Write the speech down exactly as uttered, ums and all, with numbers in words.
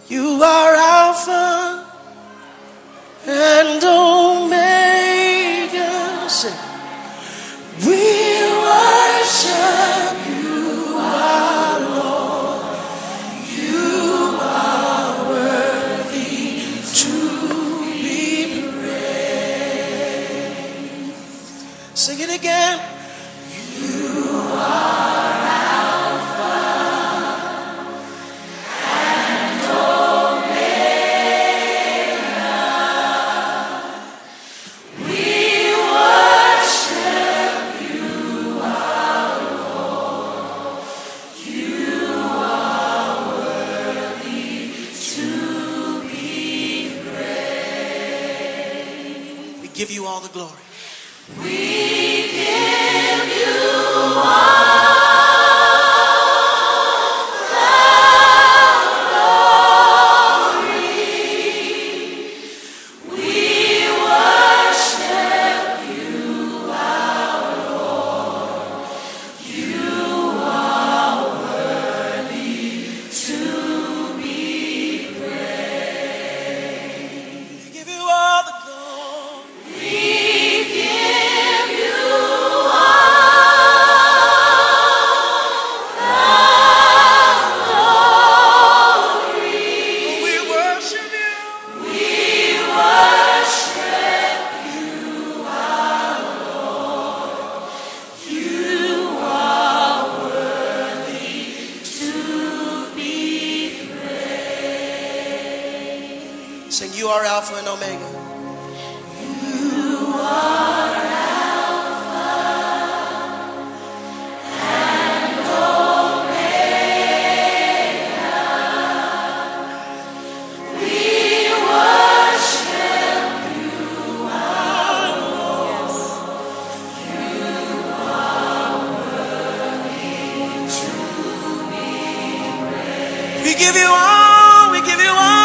You are Alpha and Omega. Sing. We worship you, our Lord. You are worthy to be praised. Sing it again. You are Alpha and Omega. We worship you, our Lord. You are worthy to be praised. We give you all the glory. We give you all the glory. We worship you, our Lord. You are worthy to be praised. We give you all the glory. We give you all the glory. We worship you. We worship you, our Lord. You are worthy to be praised. Sing, you are Alpha and Omega. You are Alpha and Omega. We worship you, our Lord. You are worthy to be praised. We give you all, we give you all